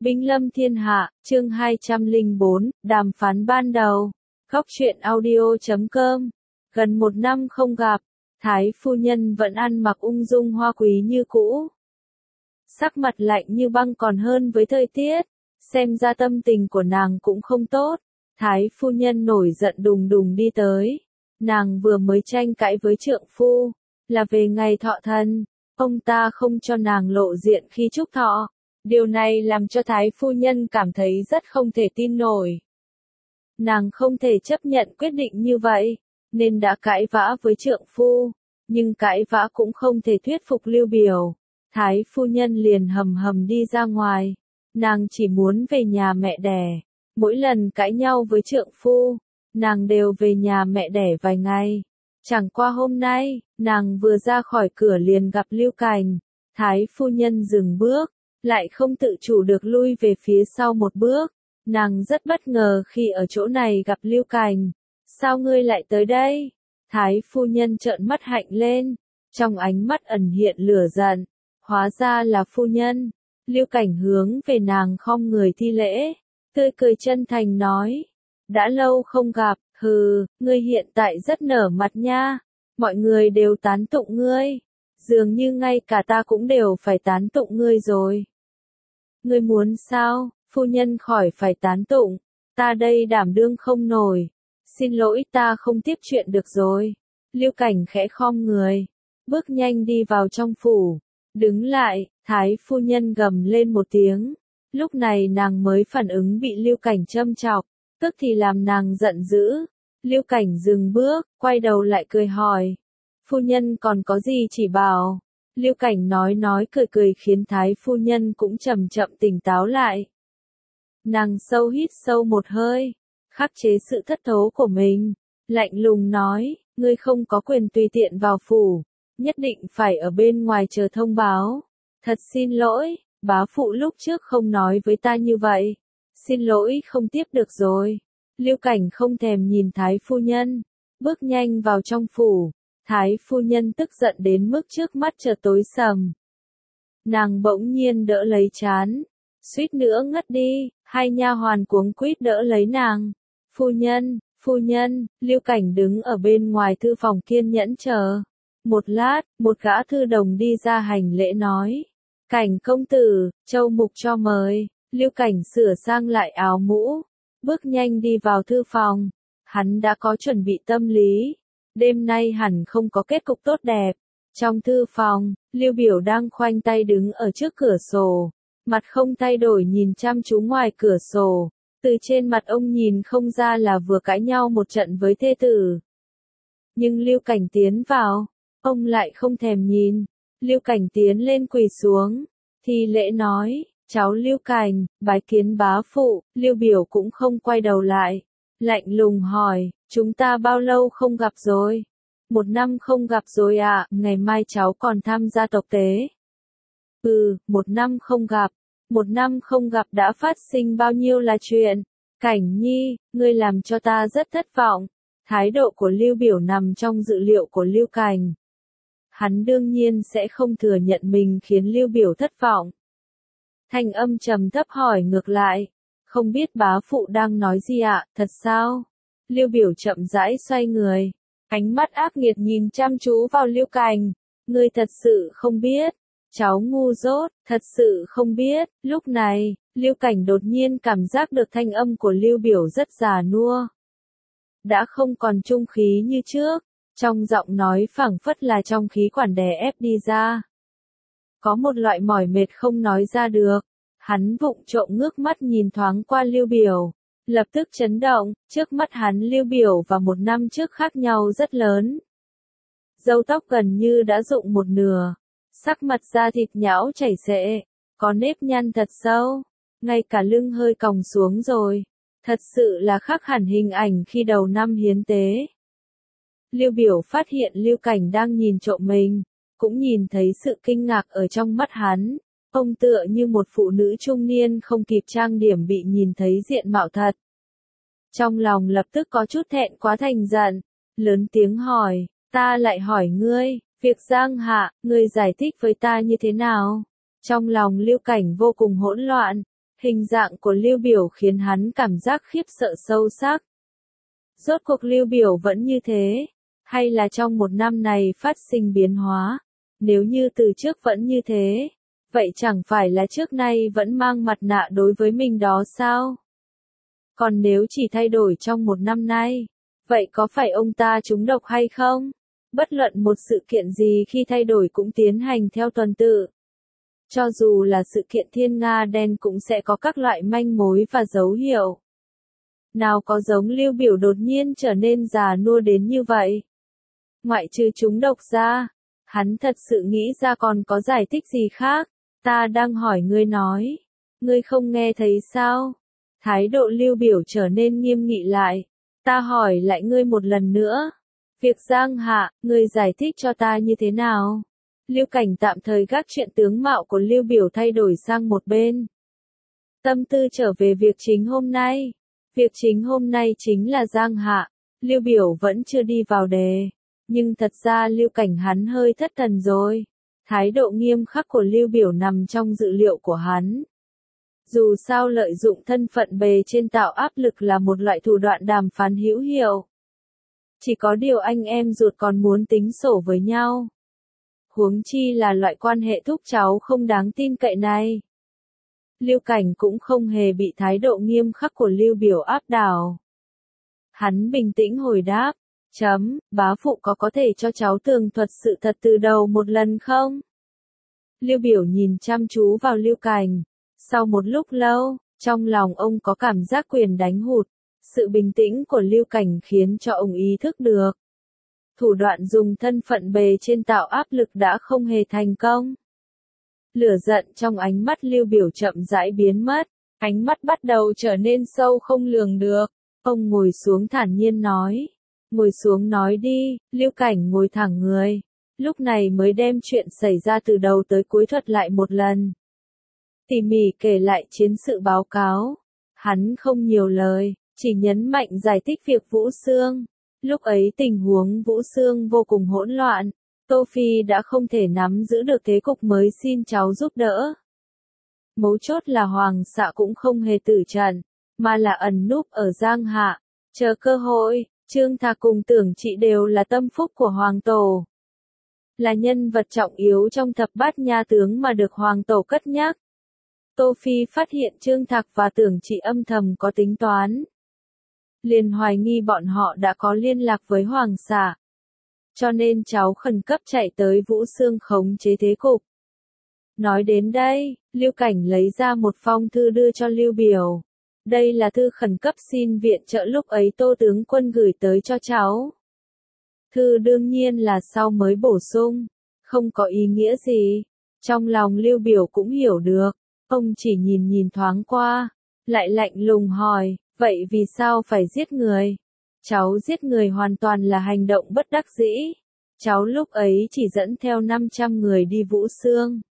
Binh lâm thiên hạ, chương 204, đàm phán ban đầu. Góc truyện audio.com. Gần 1 năm không gặp, Thái phu nhân vẫn ăn mặc ung dung hoa quý như cũ. Sắc mặt lạnh như băng còn hơn với thời tiết, xem ra tâm tình của nàng cũng không tốt. Thái phu nhân nổi giận đùng đùng đi tới. Nàng vừa mới tranh cãi với trượng phu, là về ngày thọ thần, ông ta không cho nàng lộ diện khi chúc thọ. Điều này làm cho Thái phu nhân cảm thấy rất không thể tin nổi. Nàng không thể chấp nhận quyết định như vậy, nên đã cãi vã với trượng phu, nhưng cãi vã cũng không thể thuyết phục Lưu Biểu. Thái phu nhân liền hầm hầm đi ra ngoài, nàng chỉ muốn về nhà mẹ đẻ. Mỗi lần cãi nhau với trượng phu, nàng đều về nhà mẹ đẻ vài ngày. Chẳng qua hôm nay, nàng vừa ra khỏi cửa liền gặp Lưu Cảnh. Thái phu nhân dừng bước, lại không tự chủ được lui về phía sau một bước. Nàng rất bất ngờ khi ở chỗ này gặp Lưu Cảnh. Sao ngươi lại tới đây? Thái phu nhân trợn mắt hạnh lên, trong ánh mắt ẩn hiện lửa giận. Hóa ra là phu nhân. Lưu Cảnh hướng về nàng khom người thi lễ, tươi cười chân thành nói. Đã lâu không gặp, ngươi hiện tại rất nở mặt nha. Mọi người đều tán tụng ngươi. Dường như ngay cả ta cũng đều phải tán tụng ngươi rồi. Ngươi muốn sao? Phu nhân khỏi phải tán tụng. Ta đây đảm đương không nổi. Xin lỗi, ta không tiếp chuyện được rồi. Lưu Cảnh khẽ khom người, bước nhanh đi vào trong phủ. Đứng lại, Thái phu nhân gầm lên một tiếng. Lúc này nàng mới phản ứng bị Lưu Cảnh châm chọc, tức thì làm nàng giận dữ. Lưu Cảnh dừng bước, quay đầu lại cười hỏi. Phu nhân còn có gì chỉ bảo? Lưu Cảnh nói cười khiến Thái phu nhân cũng chậm chậm tỉnh táo lại. Nàng sâu hít sâu một hơi, khắc chế sự thất thố của mình, lạnh lùng nói, ngươi không có quyền tùy tiện vào phủ, nhất định phải ở bên ngoài chờ thông báo. Thật xin lỗi, bá phụ lúc trước không nói với ta như vậy. Xin lỗi, không tiếp được rồi. Lưu Cảnh không thèm nhìn Thái phu nhân, bước nhanh vào trong phủ. Thái phu nhân tức giận đến mức trước mắt chợt tối sầm. Nàng bỗng nhiên đỡ lấy trán, suýt nữa ngất đi. Hai nha hoàn cuống quýt đỡ lấy nàng. Phu nhân, Lưu Cảnh đứng ở bên ngoài thư phòng kiên nhẫn chờ. Một lát, một gã thư đồng đi ra hành lễ nói. Cảnh công tử, Châu Mục cho mời. Lưu Cảnh sửa sang lại áo mũ, bước nhanh đi vào thư phòng. Hắn đã có chuẩn bị tâm lý. Đêm nay hẳn không có kết cục tốt đẹp. Trong thư phòng, Lưu Biểu đang khoanh tay đứng ở trước cửa sổ. Mặt không thay đổi nhìn chăm chú ngoài cửa sổ. Từ trên mặt ông nhìn không ra là vừa cãi nhau một trận với thê tử. Nhưng Lưu Cảnh tiến vào, ông lại không thèm nhìn. Lưu Cảnh tiến lên quỳ xuống, thi lễ nói, cháu Lưu Cảnh, bái kiến bá phụ. Lưu Biểu cũng không quay đầu lại, lạnh lùng hỏi, chúng ta bao lâu không gặp rồi? 1 năm không gặp rồi ạ, ngày mai cháu còn tham gia tộc tế. 1 năm không gặp. 1 năm không gặp đã phát sinh bao nhiêu là chuyện. Cảnh nhi, ngươi làm cho ta rất thất vọng. Thái độ của Lưu Biểu nằm trong dự liệu của Lưu Cảnh. Hắn đương nhiên sẽ không thừa nhận mình khiến Lưu Biểu thất vọng. Thanh âm trầm thấp hỏi ngược lại. Không biết bá phụ đang nói gì ạ, thật sao? Lưu Biểu chậm rãi xoay người. Ánh mắt ác nghiệt nhìn chăm chú vào Lưu Cảnh. Ngươi thật sự không biết. Cháu ngu dốt, thật sự không biết. Lúc này, Lưu Cảnh đột nhiên cảm giác được thanh âm của Lưu Biểu rất già nua. Đã không còn trung khí như trước, trong giọng nói phảng phất là trong khí quản đè ép đi ra. Có một loại mỏi mệt không nói ra được. Hắn vụng trộm ngước mắt nhìn thoáng qua Lưu Biểu, lập tức chấn động, trước mắt hắn Lưu Biểu và 1 năm trước khác nhau rất lớn. Râu tóc gần như đã rụng một nửa. Sắc mặt da thịt nhão chảy xệ, có nếp nhăn thật sâu, ngay cả lưng hơi còng xuống rồi, thật sự là khác hẳn hình ảnh khi đầu năm hiến tế. Lưu Biểu phát hiện Lưu Cảnh đang nhìn trộm mình, cũng nhìn thấy sự kinh ngạc ở trong mắt hắn, ông tựa như một phụ nữ trung niên không kịp trang điểm bị nhìn thấy diện mạo thật. Trong lòng lập tức có chút thẹn quá thành giận, lớn tiếng hỏi, ta lại hỏi ngươi. Việc Giang Hạ, ngươi giải thích với ta như thế nào? Trong lòng Lưu Cảnh vô cùng hỗn loạn, Hình dạng của Lưu Biểu khiến hắn cảm giác khiếp sợ sâu sắc. Rốt cuộc Lưu Biểu vẫn như thế, hay là trong một năm này phát sinh biến hóa? Nếu như từ trước vẫn như thế, vậy chẳng phải là trước nay vẫn mang mặt nạ đối với mình đó sao? Còn nếu chỉ thay đổi trong một năm nay, vậy có phải ông ta trúng độc hay không? Bất luận một sự kiện gì khi thay đổi cũng tiến hành theo tuần tự. Cho dù là sự kiện thiên nga đen cũng sẽ có các loại manh mối và dấu hiệu. Nào có giống Lưu Biểu đột nhiên trở nên già nua đến như vậy. Ngoại trừ trúng độc ra, hắn thật sự nghĩ ra còn có giải thích gì khác. Ta đang hỏi ngươi nói. Ngươi không nghe thấy sao? Thái độ Lưu Biểu trở nên nghiêm nghị lại. Ta hỏi lại ngươi một lần nữa. Việc Giang Hạ, ngươi giải thích cho ta như thế nào? Lưu Cảnh tạm thời gác chuyện tướng mạo của Lưu Biểu thay đổi sang một bên. Tâm tư trở về việc chính hôm nay. Việc chính hôm nay chính là Giang Hạ. Lưu Biểu vẫn chưa đi vào đề. Nhưng thật ra Lưu Cảnh hắn hơi thất thần rồi. Thái độ nghiêm khắc của Lưu Biểu nằm trong dự liệu của hắn. Dù sao lợi dụng thân phận bề trên tạo áp lực là một loại thủ đoạn đàm phán hữu hiệu. Chỉ có điều anh em ruột còn muốn tính sổ với nhau. Huống chi là loại quan hệ thúc cháu không đáng tin cậy này. Lưu Cảnh cũng không hề bị thái độ nghiêm khắc của Lưu Biểu áp đảo. Hắn bình tĩnh hồi đáp, bá phụ có thể cho cháu tường thuật sự thật từ đầu một lần không? Lưu Biểu nhìn chăm chú vào Lưu Cảnh. Sau một lúc lâu, trong lòng ông có cảm giác quyền đánh hụt. Sự bình tĩnh của Lưu Cảnh khiến cho ông ý thức được. Thủ đoạn dùng thân phận bề trên tạo áp lực đã không hề thành công. Lửa giận trong ánh mắt Lưu Biểu chậm rãi biến mất, ánh mắt bắt đầu trở nên sâu không lường được. Ông ngồi xuống thản nhiên nói. Ngồi xuống nói đi, Lưu Cảnh ngồi thẳng người. Lúc này mới đem chuyện xảy ra từ đầu tới cuối thuật lại một lần. Tỉ mỉ kể lại chiến sự báo cáo. Hắn không nhiều lời, chỉ nhấn mạnh giải thích việc Vũ Xương. Lúc ấy tình huống Vũ Xương vô cùng hỗn loạn. Tô Phi đã không thể nắm giữ được thế cục mới xin cháu giúp đỡ. Mấu chốt là Hoàng xạ cũng không hề tử trận, mà là ẩn núp ở Giang Hạ, chờ cơ hội. Trương Thạc cùng Tưởng Trị đều là tâm phúc của Hoàng Tổ. Là nhân vật trọng yếu trong thập bát nha tướng mà được Hoàng Tổ cất nhắc. Tô Phi phát hiện Trương Thạc và Tưởng Trị âm thầm có tính toán. Liền hoài nghi bọn họ đã có liên lạc với Hoàng xạ. Cho nên cháu khẩn cấp chạy tới Vũ Xương khống chế thế cục. Nói đến đây, Lưu Cảnh lấy ra một phong thư đưa cho Lưu Biểu. Đây là thư khẩn cấp xin viện trợ lúc ấy Tô tướng quân gửi tới cho cháu. Thư đương nhiên là sau mới bổ sung, không có ý nghĩa gì. Trong lòng Lưu Biểu cũng hiểu được, ông chỉ nhìn thoáng qua, lại lạnh lùng hỏi, vậy vì sao phải giết người? Cháu giết người hoàn toàn là hành động bất đắc dĩ. Cháu lúc ấy chỉ dẫn theo 500 người đi Vũ Xương.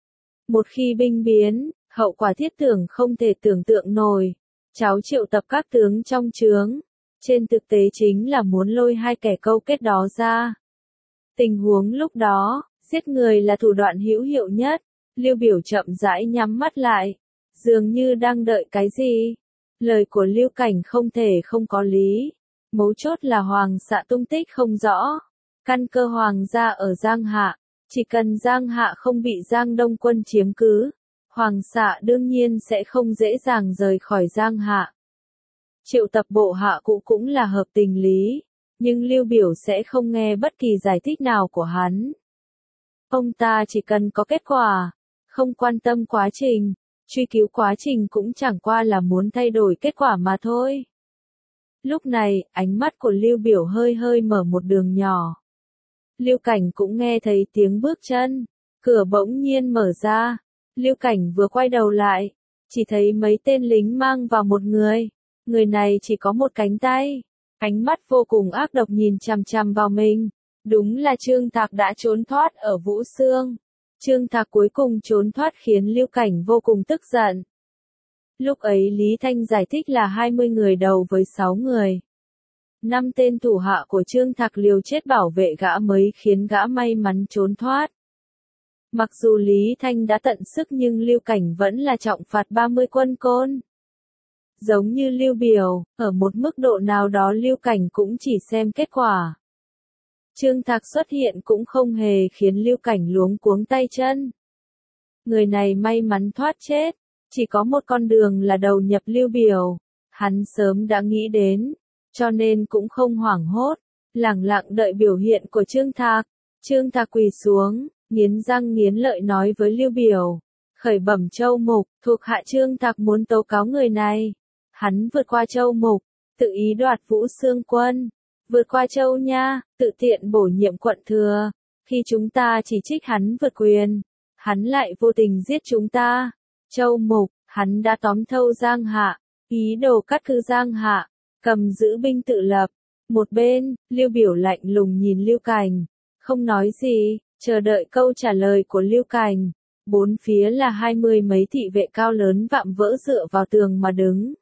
Một khi binh biến, hậu quả thiết tưởng không thể tưởng tượng nổi. Cháu triệu tập các tướng trong trướng. Trên thực tế chính là muốn lôi hai kẻ câu kết đó ra. Tình huống lúc đó, giết người là thủ đoạn hữu hiệu nhất. Lưu Biểu chậm rãi nhắm mắt lại, dường như đang đợi cái gì. Lời của Lưu Cảnh không thể không có lý. Mấu chốt là Hoàng xạ tung tích không rõ. Căn cơ Hoàng gia ở Giang Hạ. Chỉ cần Giang Hạ không bị Giang Đông quân chiếm cứ, Hoàng xạ đương nhiên sẽ không dễ dàng rời khỏi Giang Hạ. Triệu tập bộ hạ cũ cũng là hợp tình lý, nhưng Lưu Biểu sẽ không nghe bất kỳ giải thích nào của hắn. Ông ta chỉ cần có kết quả, không quan tâm quá trình, truy cứu quá trình cũng chẳng qua là muốn thay đổi kết quả mà thôi. Lúc này, ánh mắt của Lưu Biểu hơi mở một đường nhỏ. Lưu Cảnh cũng nghe thấy tiếng bước chân, cửa bỗng nhiên mở ra. Lưu Cảnh vừa quay đầu lại, chỉ thấy mấy tên lính mang vào một người. Người này chỉ có một cánh tay, ánh mắt vô cùng ác độc nhìn chằm chằm vào mình. Đúng là Trương Thạc đã trốn thoát ở Vũ Xương. Trương Thạc cuối cùng trốn thoát khiến Lưu Cảnh vô cùng tức giận. Lúc ấy Lý Thanh giải thích là 20 người đầu với 6 người. 5 tên thủ hạ của Trương Thạc liều chết bảo vệ gã mới khiến gã may mắn trốn thoát. Mặc dù Lý Thanh đã tận sức nhưng Lưu Cảnh vẫn là trọng phạt 30 quân côn. Giống như Lưu Biểu, ở một mức độ nào đó Lưu Cảnh cũng chỉ xem kết quả. Trương Thạc xuất hiện cũng không hề khiến Lưu Cảnh luống cuống tay chân. Người này may mắn thoát chết, chỉ có một con đường là đầu nhập Lưu Biểu. Hắn sớm đã nghĩ đến, cho nên cũng không hoảng hốt, lẳng lặng đợi biểu hiện của Trương Thạc. Trương Thạc quỳ xuống, nghiến răng nghiến lợi nói với Lưu Biểu, khởi bẩm Châu Mục, thuộc hạ Trương Thạc muốn tố cáo người này. Hắn vượt qua Châu Mục, tự ý đoạt Vũ Xương Quân, vượt qua Châu Nha, tự tiện bổ nhiệm quận thừa. Khi chúng ta chỉ trích hắn vượt quyền, hắn lại vô tình giết chúng ta. Châu Mục, hắn đã tóm thâu Giang Hạ, ý đồ cắt cứ Giang Hạ, cầm giữ binh tự lập. Một bên, Lưu Biểu lạnh lùng nhìn Lưu Cảnh, không nói gì, chờ đợi câu trả lời của Lưu Cảnh. Bốn phía là 20 mấy thị vệ cao lớn vạm vỡ dựa vào tường mà đứng.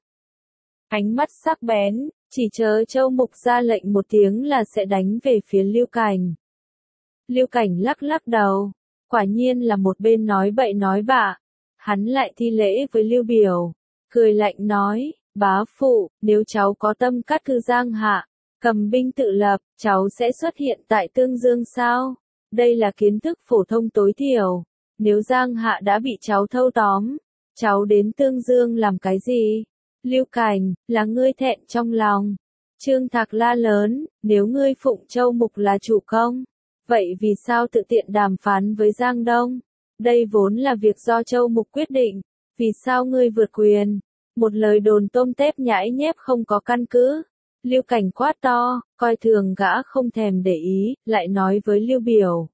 Ánh mắt sắc bén, chỉ chờ Châu Mục ra lệnh một tiếng là sẽ đánh về phía Lưu Cảnh. Lưu Cảnh lắc lắc đầu, quả nhiên là một bên nói bậy nói bạ. Hắn lại thi lễ với Lưu Biểu, cười lạnh nói, bá phụ, nếu cháu có tâm cắt cứ Giang Hạ, cầm binh tự lập, cháu sẽ xuất hiện tại Tương Dương sao? Đây là kiến thức phổ thông tối thiểu. Nếu Giang Hạ đã bị cháu thâu tóm, cháu đến Tương Dương làm cái gì? Lưu Cảnh, là ngươi thẹn trong lòng. Trương Thạc la lớn, nếu ngươi phụng Châu Mục là chủ công, vậy vì sao tự tiện đàm phán với Giang Đông? Đây vốn là việc do Châu Mục quyết định, vì sao ngươi vượt quyền? Một lời đồn tôm tép nhãi nhép không có căn cứ. Lưu Cảnh quát to, coi thường gã không thèm để ý, lại nói với Lưu Biểu.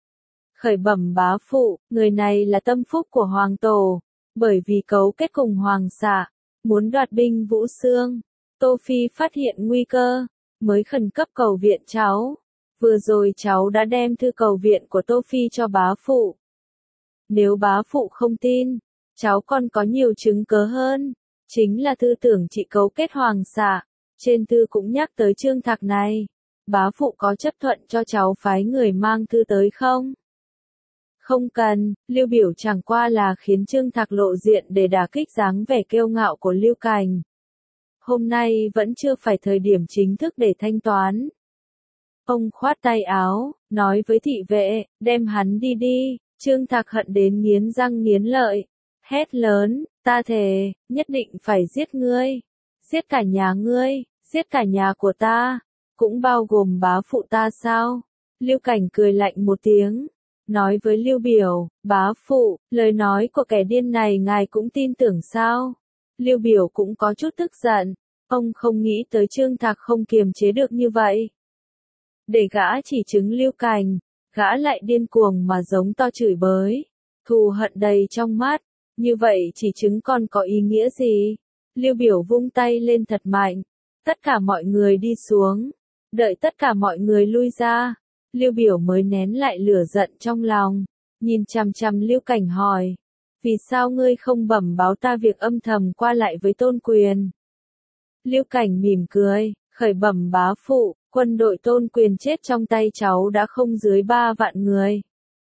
Khởi bẩm bá phụ, người này là tâm phúc của Hoàng Tổ, bởi vì cấu kết cùng Hoàng xạ, muốn đoạt binh Vũ Xương. Tô Phi phát hiện nguy cơ, mới khẩn cấp cầu viện cháu. Vừa rồi cháu đã đem thư cầu viện của Tô Phi cho bá phụ. Nếu bá phụ không tin, cháu còn có nhiều chứng cớ hơn. Chính là thư tưởng chị cấu kết Hoàng xạ. Trên thư cũng nhắc tới Trương Thạc này. Bá phụ có chấp thuận cho cháu phái người mang thư tới không? Không cần, Lưu Biểu chẳng qua là khiến Trương Thạc lộ diện để đả kích dáng vẻ kiêu ngạo của Lưu Cảnh. Hôm nay vẫn chưa phải thời điểm chính thức để thanh toán. Ông khoát tay áo, nói với thị vệ, đem hắn đi đi. Trương Thạc hận đến nghiến răng nghiến lợi, hét lớn, ta thề, nhất định phải giết ngươi, giết cả nhà ngươi, giết cả nhà của ta, cũng bao gồm bá phụ ta sao? Lưu Cảnh cười lạnh một tiếng, nói với Lưu Biểu, bá phụ, lời nói của kẻ điên này ngài cũng tin tưởng sao? Lưu Biểu cũng có chút tức giận, ông không nghĩ tới Trương Thạc không kiềm chế được như vậy. Để gã chỉ chứng Lưu Cảnh, gã lại điên cuồng mà giống to chửi bới, thù hận đầy trong mắt, như vậy chỉ chứng còn có ý nghĩa gì? Lưu Biểu vung tay lên thật mạnh, tất cả mọi người đi xuống, đợi tất cả mọi người lui ra, Lưu Biểu mới nén lại lửa giận trong lòng, nhìn chằm chằm Lưu Cảnh hỏi, vì sao ngươi không bẩm báo ta việc âm thầm qua lại với Tôn Quyền? Lưu Cảnh mỉm cười, khởi bẩm bá phụ, quân đội Tôn Quyền chết trong tay cháu đã không dưới 3 vạn người.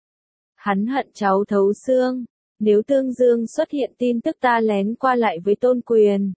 Hắn hận cháu thấu xương, nếu Tương Dương xuất hiện tin tức ta lén qua lại với Tôn Quyền.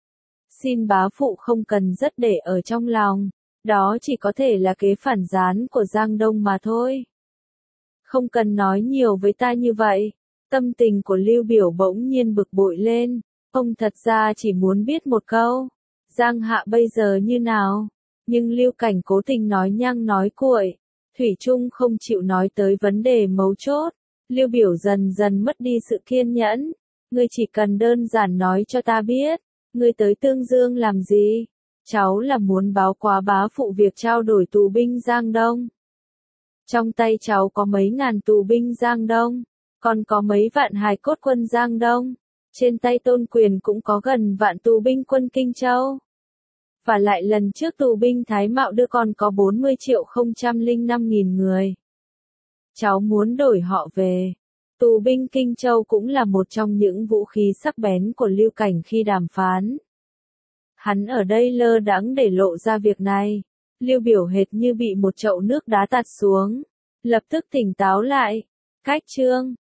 Xin bá phụ không cần rất để ở trong lòng, đó chỉ có thể là kế phản gián của Giang Đông mà thôi. Không cần nói nhiều với ta như vậy. Tâm tình của Lưu Biểu bỗng nhiên bực bội lên, ông thật ra chỉ muốn biết một câu, Giang Hạ bây giờ như nào, nhưng Lưu Cảnh cố tình nói nhăng nói cuội, thủy chung không chịu nói tới vấn đề mấu chốt. Lưu Biểu dần dần mất đi sự kiên nhẫn, ngươi chỉ cần đơn giản nói cho ta biết, ngươi tới Tương Dương làm gì? Cháu là muốn báo quá bá phụ việc trao đổi tù binh Giang Đông. Trong tay cháu có mấy ngàn tù binh Giang Đông, còn có mấy vạn hài cốt quân Giang Đông, trên tay Tôn Quyền cũng có gần vạn tù binh quân Kinh Châu. Và lại lần trước tù binh Thái Mạo đưa còn có 40.005.000 người. Cháu muốn đổi họ về. Tù binh Kinh Châu cũng là một trong những vũ khí sắc bén của Lưu Cảnh khi đàm phán. Hắn ở đây lơ đãng để lộ ra việc này. Lưu Biểu hệt như bị một chậu nước đá tạt xuống, lập tức tỉnh táo lại. Cách chương